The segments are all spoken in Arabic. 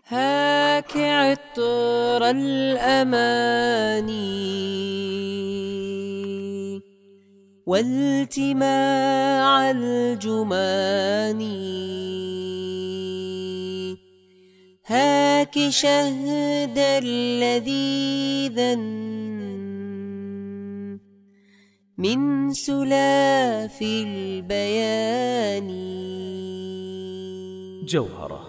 هاك عطر الأماني والتماع الجمان، هاك شهدا لذيذا من سلاف البيان. جوهرة،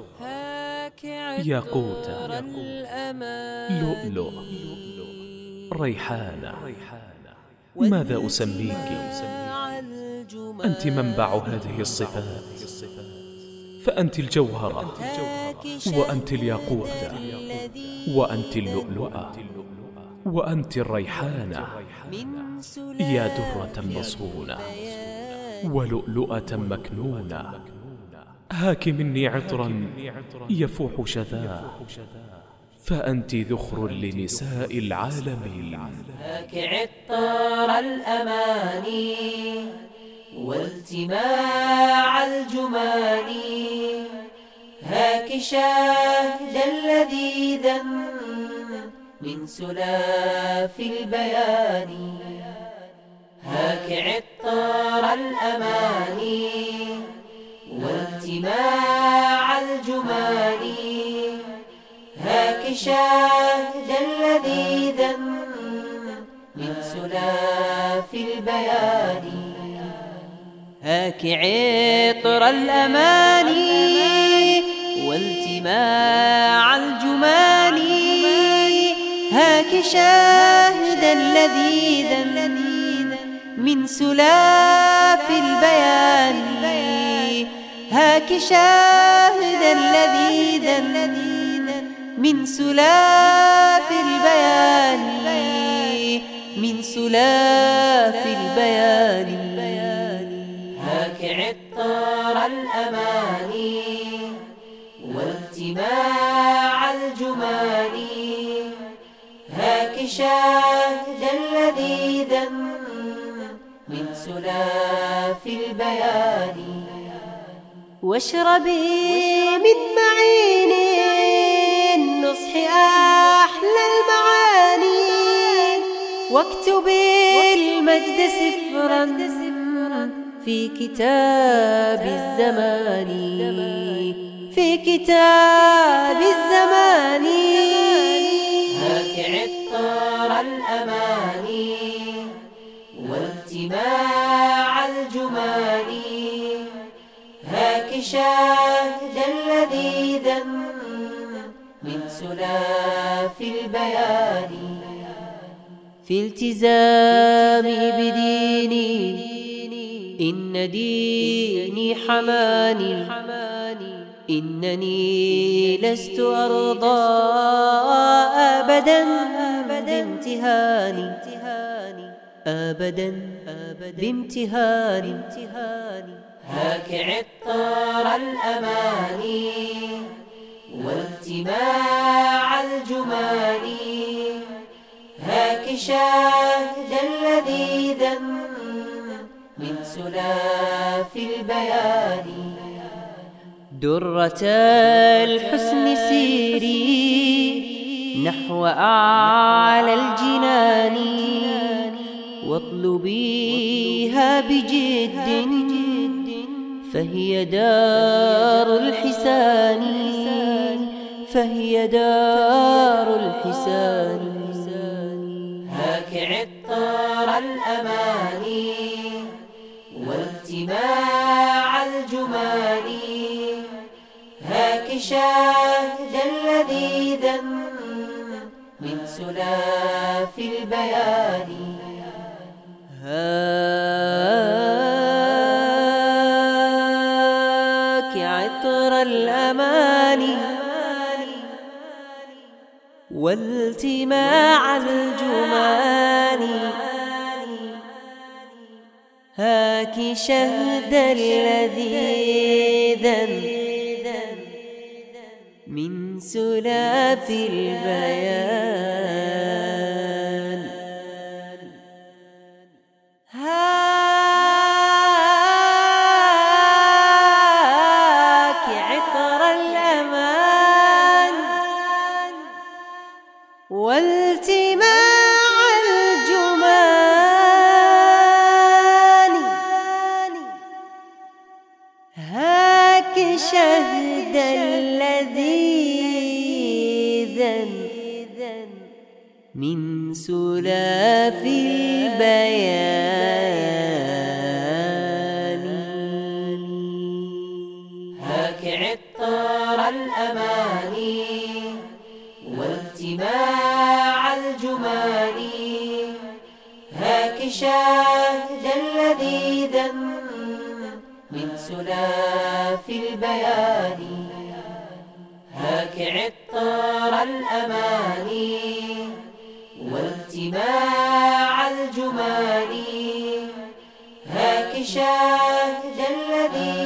ياقوتة، لؤلؤ، ريحانة. ماذا أسميك؟ أنت منبع هذه الصفات، فأنت الجوهرة، وأنت الياقوتة، وأنت اللؤلؤة، وأنت الريحانة. يا درة مصونة ولؤلؤة مكنونة، هاك مني عطرا يفوح شذاه، فأنت ذخر لنساء العالمين. هاك عطر الأماني والتماع الجمان، هاك شاهدا لذيذا من سلاف البيان. هاك عطر الأماني والتماع الجمان، هاك شاهدا لذيذا من سلاف البيان. هاك عطر الأماني والتماع الجمان، هاك شاهدا لذيذا من سلاف البيان. هاك شاهدا لذيذا من سلاف البيان، من سلاف البيان. هاك عطر الأماني والتماع الجمان، هاك شاهدا لذيذا من سلاف البيان. واشربي من معين النصح أحلى المعاني، واكتبي المجد سفرا في كتاب الزمان، في كتاب الزمان. هاك عطر الأماني والتماع الجمان، هاك شاهدا لذيذا من سلاف البيان. في التزامي بديني إن ديني حماني، إنني لست أرضى أبدا بامتهاني، أبدا بامتهاني. هاك عطر الأماني والتماع الجمان، هاك شاهدا لذيذا من سلاف البيان. درة الحسن سيري نحو أعلى الجنان، واطلبيها بجد فهي دار الحسان، فهي دار الحسان. هاك عطر الأماني والتماع الجمان، هاك شاهدا لذيذا من سلاف البيان. هاك عطر الأماني والتماع الجمان، هاك شهدا لذيذا من سلاف البيان. هاك عطر الأمان شهدا لذيذا من سلاف البيان. هاك عطر الأماني والتماع الجمان، هاك شهدا لذيذا من سلاف البيان. هاك عطر الأماني والتماع الجمان، هاك شهدا لذيذا